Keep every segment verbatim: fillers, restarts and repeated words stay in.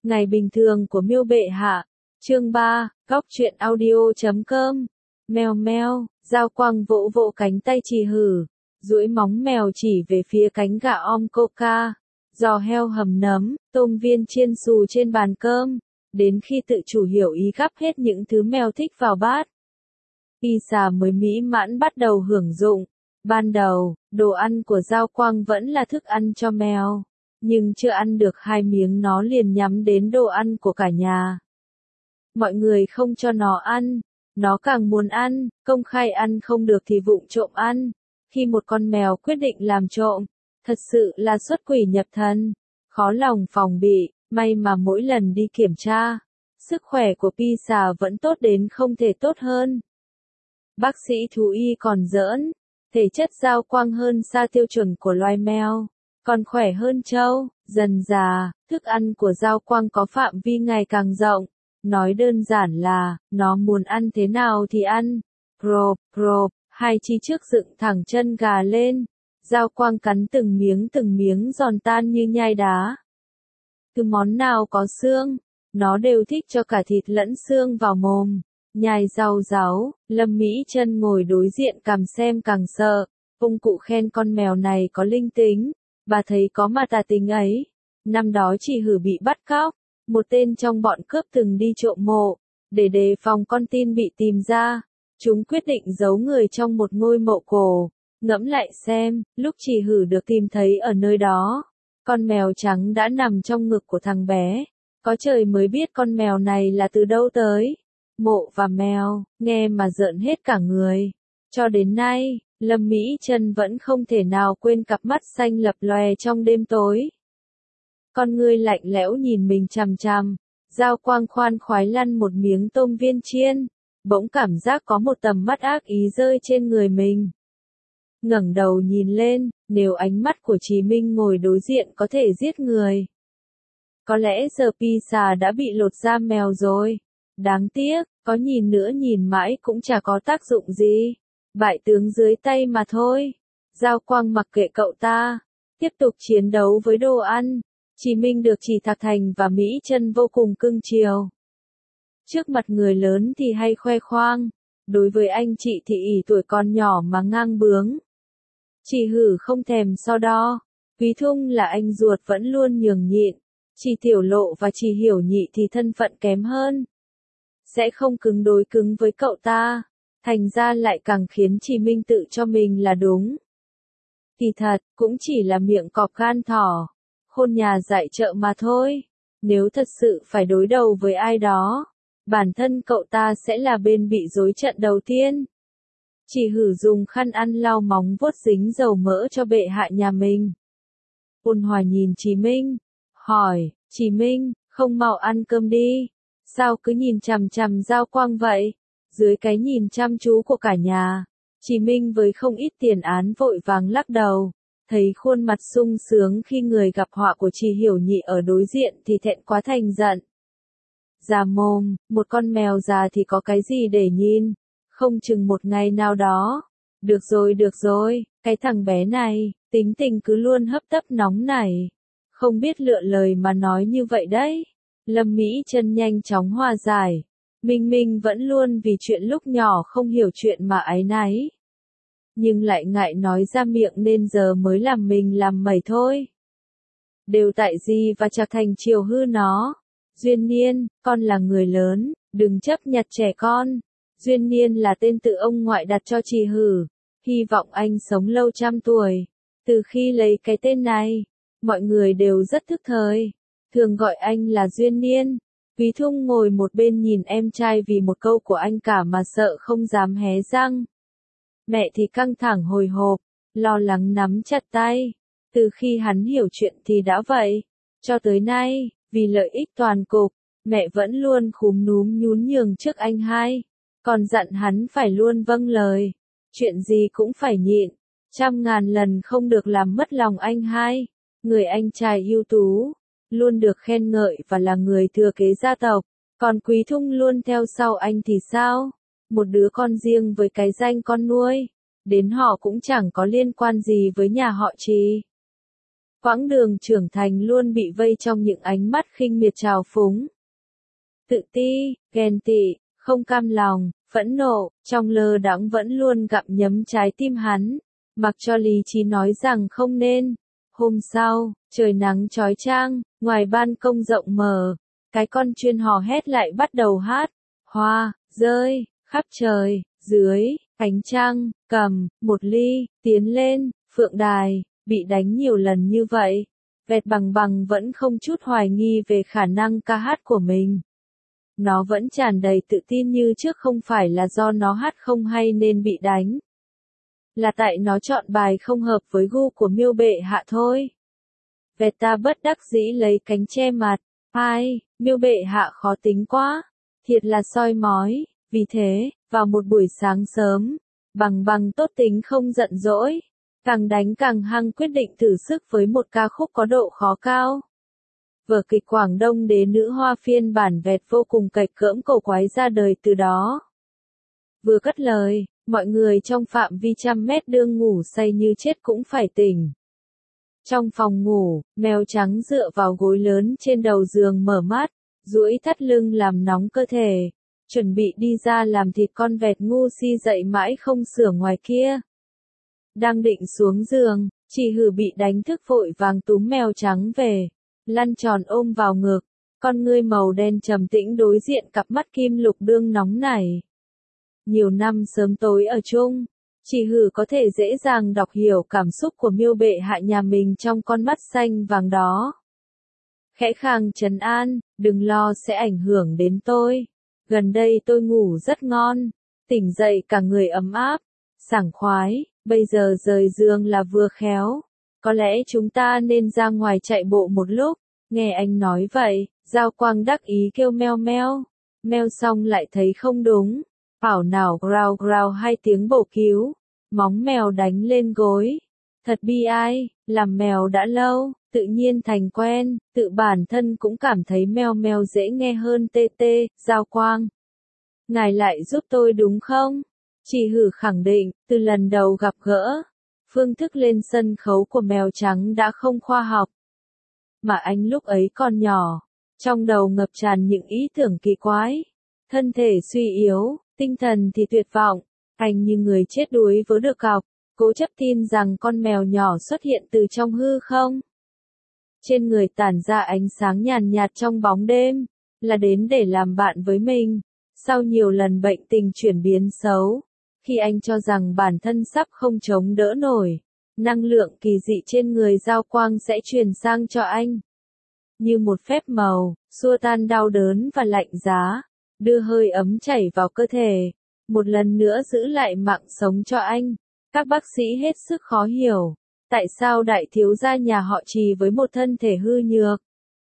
Ngày bình thường của Miêu bệ hạ. Chương ba, Góc truyện audio chấm com. Mèo meo, Giao Quang vỗ vỗ cánh tay Trì Hử, duỗi móng mèo chỉ về phía cánh gà om coca, giò heo hầm nấm, tôm viên chiên xù trên bàn cơm, đến khi tự chủ hiểu ý gắp hết những thứ mèo thích vào bát. Pizza mới mỹ mãn bắt đầu hưởng dụng. Ban đầu, đồ ăn của Giao Quang vẫn là thức ăn cho mèo, nhưng chưa ăn được hai miếng nó liền nhắm đến đồ ăn của cả nhà. Mọi người không cho nó ăn, nó càng muốn ăn, công khai ăn không được thì vụng trộm ăn. Khi một con mèo quyết định làm trộm, thật sự là xuất quỷ nhập thần, khó lòng phòng bị, may mà mỗi lần đi kiểm tra, sức khỏe của Pizza vẫn tốt đến không thể tốt hơn. Bác sĩ thú y còn giỡn, thể chất Giao Quang hơn xa tiêu chuẩn của loài mèo, còn khỏe hơn trâu. Dần dà, thức ăn của Giao Quang có phạm vi ngày càng rộng, nói đơn giản là, nó muốn ăn thế nào thì ăn. Prộp, prộp, hai chi trước dựng thẳng chân gà lên, Giao Quang cắn từng miếng từng miếng giòn tan như nhai đá. Cứ món nào có xương, nó đều thích cho cả thịt lẫn xương vào mồm. Nhai rau ráu, Lâm Mỹ Chân ngồi đối diện càng xem càng sợ, ông cụ khen con mèo này có linh tính, bà thấy có mà tà tính ấy. Năm đó Trì Hử bị bắt cóc, một tên trong bọn cướp từng đi trộm mộ, để đề phòng con tin bị tìm ra, chúng quyết định giấu người trong một ngôi mộ cổ. Ngẫm lại xem, lúc Trì Hử được tìm thấy ở nơi đó, con mèo trắng đã nằm trong ngực của thằng bé, có trời mới biết con mèo này là từ đâu tới. Mộ và mèo, nghe mà rợn hết cả người. Cho đến nay, Lâm Mỹ Chân vẫn không thể nào quên cặp mắt xanh lập lòe trong đêm tối. Con ngươi lạnh lẽo nhìn mình chằm chằm, Giao Quang khoan khoái lăn một miếng tôm viên chiên, bỗng cảm giác có một tầm mắt ác ý rơi trên người mình. Ngẩng đầu nhìn lên, nếu ánh mắt của Chí Minh ngồi đối diện có thể giết người. Có lẽ giờ Pizza đã bị lột da mèo rồi. Đáng tiếc, có nhìn nữa nhìn mãi cũng chả có tác dụng gì. Bại tướng dưới tay mà thôi. Giao Quang mặc kệ cậu ta, tiếp tục chiến đấu với đồ ăn. Chí Minh được Trì Thạc Thành và Mỹ Chân vô cùng cưng chiều. Trước mặt người lớn thì hay khoe khoang, đối với anh chị thì ỷ tuổi còn nhỏ mà ngang bướng. Trì Hử không thèm so đo, Quý Thung là anh ruột vẫn luôn nhường nhịn, Trì Tiểu Lộ và Trì Hiểu Nhị thì thân phận kém hơn, sẽ không cứng đối cứng với cậu ta, thành ra lại càng khiến Chí Minh tự cho mình là đúng. Kỳ thật, cũng chỉ là miệng cọp gan thỏ, khôn nhà dạy chợ mà thôi. Nếu thật sự phải đối đầu với ai đó, bản thân cậu ta sẽ là bên bị rối trận đầu tiên. Trì Hử dùng khăn ăn lau móng vuốt dính dầu mỡ cho bệ hạ nhà mình. Ôn Hòa nhìn Chí Minh, hỏi, Chí Minh, không mau ăn cơm đi, sao cứ nhìn chằm chằm Giao Quang vậy? Dưới cái nhìn chăm chú của cả nhà, Chí Minh với không ít tiền án vội vàng lắc đầu, thấy khuôn mặt sung sướng khi người gặp họa của Trì Hiểu Nhị ở đối diện thì thẹn quá thành giận. Già mồm, một con mèo già thì có cái gì để nhìn, không chừng một ngày nào đó. Được rồi được rồi, cái thằng bé này, tính tình cứ luôn hấp tấp nóng nảy, không biết lựa lời mà nói như vậy đấy. Lâm Mỹ Chân nhanh chóng hòa giải, Minh Minh vẫn luôn vì chuyện lúc nhỏ không hiểu chuyện mà áy náy, nhưng lại ngại nói ra miệng nên giờ mới làm mình làm mẩy thôi. Đều tại Di và Trạc Thành chiều hư nó. Duyên Niên, con là người lớn, đừng chấp nhặt trẻ con. Duyên Niên là tên tự ông ngoại đặt cho Trì Hử, hy vọng anh sống lâu trăm tuổi. Từ khi lấy cái tên này, mọi người đều rất thức thời, thường gọi anh là Duyên Niên. Quý Thung ngồi một bên nhìn em trai vì một câu của anh cả mà sợ không dám hé răng. Mẹ thì căng thẳng hồi hộp, lo lắng nắm chặt tay. Từ khi hắn hiểu chuyện thì đã vậy. Cho tới nay, vì lợi ích toàn cục, mẹ vẫn luôn khúm núm nhún nhường trước anh hai. Còn dặn hắn phải luôn vâng lời. Chuyện gì cũng phải nhịn. Trăm ngàn lần không được làm mất lòng anh hai. Người anh trai ưu tú, luôn được khen ngợi và là người thừa kế gia tộc. Còn Quý Thung luôn theo sau anh thì sao? Một đứa con riêng với cái danh con nuôi. Đến họ cũng chẳng có liên quan gì với nhà họ Trì. Quãng đường trưởng thành luôn bị vây trong những ánh mắt khinh miệt trào phúng. Tự ti, ghen tị, không cam lòng, phẫn nộ, trong lơ đãng vẫn luôn gặm nhấm trái tim hắn, mặc cho lý trí nói rằng không nên. Hôm sau, trời nắng chói chang, ngoài ban công rộng mở, cái con chuyên hò hét lại bắt đầu hát. Hoa, rơi, khắp trời, dưới, ánh trăng, cầm, một ly, tiến lên, phượng đài, bị đánh nhiều lần như vậy. Vẹt bằng bằng vẫn không chút hoài nghi về khả năng ca hát của mình. Nó vẫn tràn đầy tự tin như trước, không phải là do nó hát không hay nên bị đánh. Là tại nó chọn bài không hợp với gu của Miêu bệ hạ thôi. Vẹt ta bất đắc dĩ lấy cánh che mặt. Ai, Miêu bệ hạ khó tính quá. Thiệt là soi mói. Vì thế, vào một buổi sáng sớm, bằng bằng tốt tính không giận dỗi. Càng đánh càng hăng, quyết định thử sức với một ca khúc có độ khó cao. Vở kịch Quảng Đông Đế Nữ Hoa phiên bản Vẹt vô cùng cạch cỡm cổ quái ra đời từ đó. Vừa cất lời, mọi người trong phạm vi trăm mét đương ngủ say như chết cũng phải tỉnh. Trong phòng ngủ, mèo trắng dựa vào gối lớn trên đầu giường mở mắt, duỗi thắt lưng làm nóng cơ thể, chuẩn bị đi ra làm thịt con vẹt ngu si dậy mãi không sửa ngoài kia. Đang định xuống giường, chị Hử bị đánh thức vội vàng túm mèo trắng về, lăn tròn ôm vào ngực, con ngươi màu đen trầm tĩnh đối diện cặp mắt kim lục đương nóng nảy. Nhiều năm sớm tối ở chung, chị Hử có thể dễ dàng đọc hiểu cảm xúc của Miêu bệ hạ nhà mình trong con mắt xanh vàng đó. Khẽ khàng trấn an, đừng lo sẽ ảnh hưởng đến tôi. Gần đây tôi ngủ rất ngon, tỉnh dậy cả người ấm áp, sảng khoái, bây giờ rời giường là vừa khéo. Có lẽ chúng ta nên ra ngoài chạy bộ một lúc. Nghe anh nói vậy, Giao Quang đắc ý kêu meo meo. Meo xong lại thấy không đúng. Ảo nào growl growl hai tiếng bổ cứu. Móng mèo đánh lên gối. Thật bi ai, làm mèo đã lâu, tự nhiên thành quen, tự bản thân cũng cảm thấy meo meo dễ nghe hơn tê tê. Giao Quang, ngài lại giúp tôi đúng không? Chị Hử khẳng định, từ lần đầu gặp gỡ, phương thức lên sân khấu của mèo trắng đã không khoa học. Mà anh lúc ấy còn nhỏ, trong đầu ngập tràn những ý tưởng kỳ quái. Thân thể suy yếu, tinh thần thì tuyệt vọng, anh như người chết đuối vớ được cọc, cố chấp tin rằng con mèo nhỏ xuất hiện từ trong hư không. Trên người tản ra ánh sáng nhàn nhạt trong bóng đêm, là đến để làm bạn với mình. Sau nhiều lần bệnh tình chuyển biến xấu, khi anh cho rằng bản thân sắp không chống đỡ nổi, năng lượng kỳ dị trên người Giao Quang sẽ truyền sang cho anh. Như một phép màu, xua tan đau đớn và lạnh giá, đưa hơi ấm chảy vào cơ thể, một lần nữa giữ lại mạng sống cho anh. Các bác sĩ hết sức khó hiểu, tại sao đại thiếu gia nhà họ Trì với một thân thể hư nhược,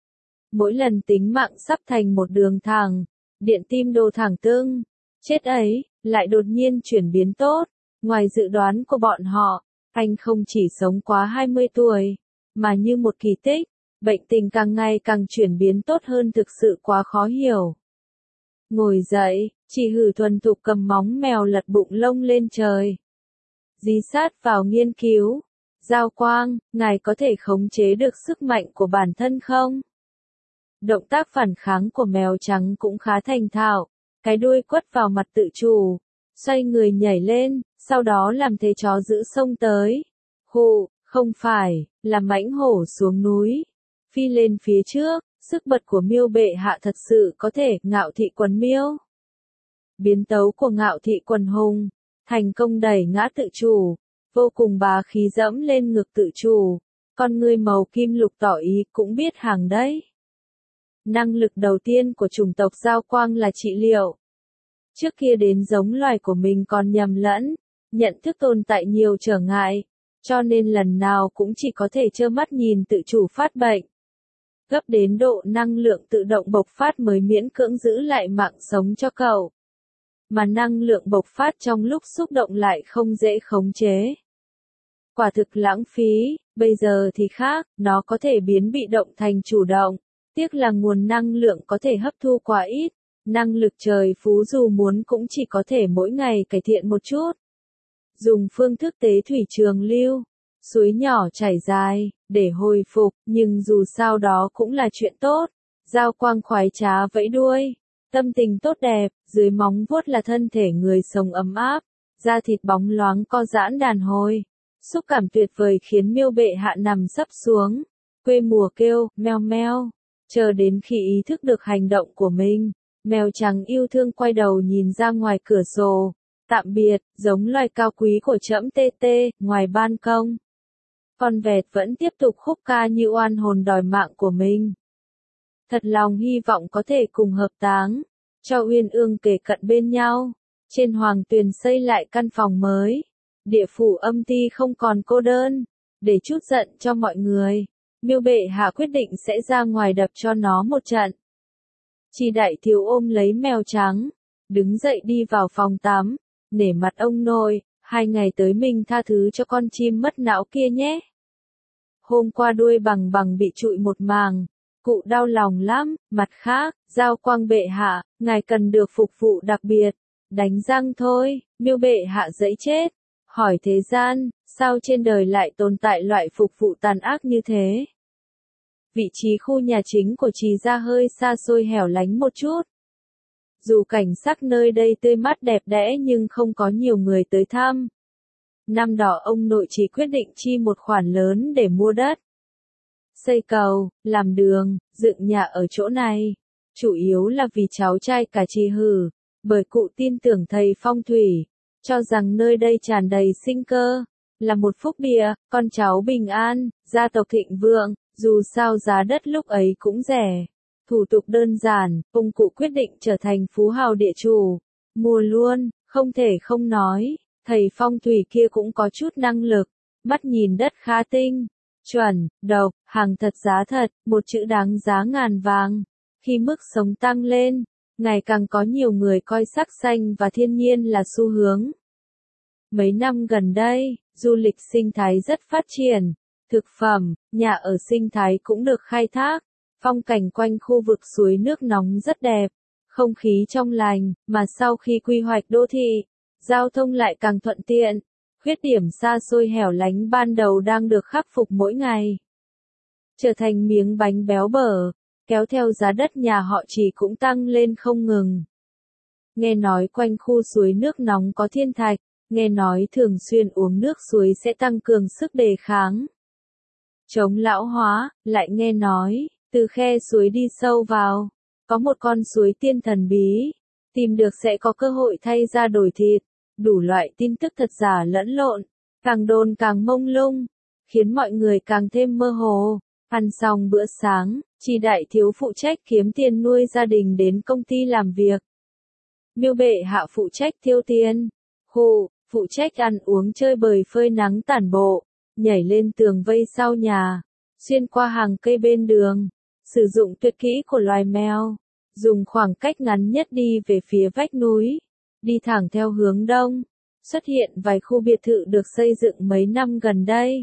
mỗi lần tính mạng sắp thành một đường thẳng, điện tim đồ thẳng tưng, chết ấy, lại đột nhiên chuyển biến tốt. Ngoài dự đoán của bọn họ, anh không chỉ sống quá hai mươi tuổi, mà như một kỳ tích, bệnh tình càng ngày càng chuyển biến tốt hơn, thực sự quá khó hiểu. Ngồi dậy, chị Hử thuần thục cầm móng mèo lật bụng lông lên trời. Dí sát vào nghiên cứu. Giao Quang, ngài có thể khống chế được sức mạnh của bản thân không? Động tác phản kháng của mèo trắng cũng khá thành thạo, cái đuôi quất vào mặt tự chủ, xoay người nhảy lên, sau đó làm thế chó giữ xông tới. Hù, không phải, là mãnh hổ xuống núi, phi lên phía trước, sức bật của Miêu bệ hạ thật sự có thể. Ngạo thị quần miêu. Biến tấu của Ngạo thị quần hùng, thành công đẩy ngã tự chủ, vô cùng bá khí dẫm lên ngực tự chủ, con ngươi màu kim lục tỏ ý cũng biết hàng đấy. Năng lực đầu tiên của chủng tộc Giao Quang là trị liệu. Trước kia đến giống loài của mình còn nhầm lẫn, nhận thức tồn tại nhiều trở ngại, cho nên lần nào cũng chỉ có thể trơ mắt nhìn tự chủ phát bệnh. Gấp đến độ năng lượng tự động bộc phát mới miễn cưỡng giữ lại mạng sống cho cậu. Mà năng lượng bộc phát trong lúc xúc động lại không dễ khống chế. Quả thực lãng phí, bây giờ thì khác, nó có thể biến bị động thành chủ động. Tiếc là nguồn năng lượng có thể hấp thu quá ít, năng lực trời phú dù muốn cũng chỉ có thể mỗi ngày cải thiện một chút. Dùng phương thức tế thủy trường lưu, suối nhỏ chảy dài, để hồi phục, nhưng dù sao đó cũng là chuyện tốt. Giao Quang khoái trá vẫy đuôi, tâm tình tốt đẹp, dưới móng vuốt là thân thể người sống ấm áp, da thịt bóng loáng co giãn đàn hồi. Xúc cảm tuyệt vời khiến Miêu bệ hạ nằm sấp xuống, quê mùa kêu, meo meo, chờ đến khi ý thức được hành động của mình. Mèo trắng yêu thương quay đầu nhìn ra ngoài cửa sổ. Tạm biệt, giống loài cao quý của trẫm tê tê, ngoài ban công. Con vẹt vẫn tiếp tục khúc ca như oan hồn đòi mạng của mình. Thật lòng hy vọng có thể cùng hợp táng, cho uyên ương kề cận bên nhau. Trên hoàng tuyền xây lại căn phòng mới. Địa phủ âm ti không còn cô đơn. Để chút giận cho mọi người, Miêu bệ hạ quyết định sẽ ra ngoài đập cho nó một trận. Chi đại thiếu ôm lấy mèo trắng, đứng dậy đi vào phòng tắm, nể mặt ông nội, hai ngày tới mình tha thứ cho con chim mất não kia nhé. Hôm qua đuôi bằng bằng bị trụi một màng, cụ đau lòng lắm. Mặt khác, Giao Quang bệ hạ, ngài cần được phục vụ đặc biệt, đánh răng thôi. Miêu bệ hạ dẫy chết, hỏi thế gian, sao trên đời lại tồn tại loại phục vụ tàn ác như thế? Vị trí khu nhà chính của Trì gia hơi xa xôi hẻo lánh một chút. Dù cảnh sắc nơi đây tươi mát đẹp đẽ nhưng không có nhiều người tới thăm. Năm đó ông nội chỉ quyết định chi một khoản lớn để mua đất, xây cầu, làm đường, dựng nhà ở chỗ này. Chủ yếu là vì cháu trai cả Trì Hử, bởi cụ tin tưởng thầy phong thủy, cho rằng nơi đây tràn đầy sinh cơ, là một phúc địa, con cháu bình an, gia tộc thịnh vượng. Dù sao giá đất lúc ấy cũng rẻ, thủ tục đơn giản, ông cụ quyết định trở thành phú hào địa chủ. Mua luôn, không thể không nói, thầy phong thủy kia cũng có chút năng lực, mắt nhìn đất khá tinh, chuẩn, độc, hàng thật giá thật, một chữ đáng giá ngàn vàng. Khi mức sống tăng lên, ngày càng có nhiều người coi sắc xanh và thiên nhiên là xu hướng. Mấy năm gần đây, du lịch sinh thái rất phát triển. Thực phẩm, nhà ở sinh thái cũng được khai thác, phong cảnh quanh khu vực suối nước nóng rất đẹp, không khí trong lành, mà sau khi quy hoạch đô thị, giao thông lại càng thuận tiện. Khuyết điểm xa xôi hẻo lánh ban đầu đang được khắc phục mỗi ngày, trở thành miếng bánh béo bở, kéo theo giá đất nhà họ Trì cũng tăng lên không ngừng. Nghe nói quanh khu suối nước nóng có thiên thạch, nghe nói thường xuyên uống nước suối sẽ tăng cường sức đề kháng, chống lão hóa. Lại nghe nói, từ khe suối đi sâu vào, có một con suối tiên thần bí, tìm được sẽ có cơ hội thay da đổi thịt. Đủ loại tin tức thật giả lẫn lộn, càng đồn càng mông lung, khiến mọi người càng thêm mơ hồ. Ăn xong bữa sáng, Chi đại thiếu phụ trách kiếm tiền nuôi gia đình đến công ty làm việc. Miêu bệ hạ phụ trách tiêu tiền, Hù, phụ trách ăn uống chơi bời phơi nắng tản bộ, nhảy lên tường vây sau nhà, xuyên qua hàng cây bên đường, sử dụng tuyệt kỹ của loài mèo, dùng khoảng cách ngắn nhất đi về phía vách núi, đi thẳng theo hướng đông, xuất hiện vài khu biệt thự được xây dựng mấy năm gần đây.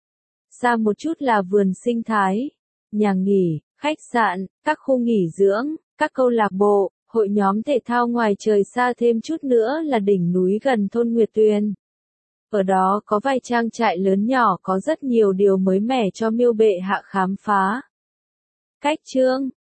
Xa một chút là vườn sinh thái, nhà nghỉ, khách sạn, các khu nghỉ dưỡng, các câu lạc bộ, hội nhóm thể thao. Ngoài trời xa thêm chút nữa là đỉnh núi gần thôn Nguyệt Tuyền. Ở đó có vài trang trại lớn nhỏ, có rất nhiều điều mới mẻ cho Miêu bệ hạ khám phá. Cách chương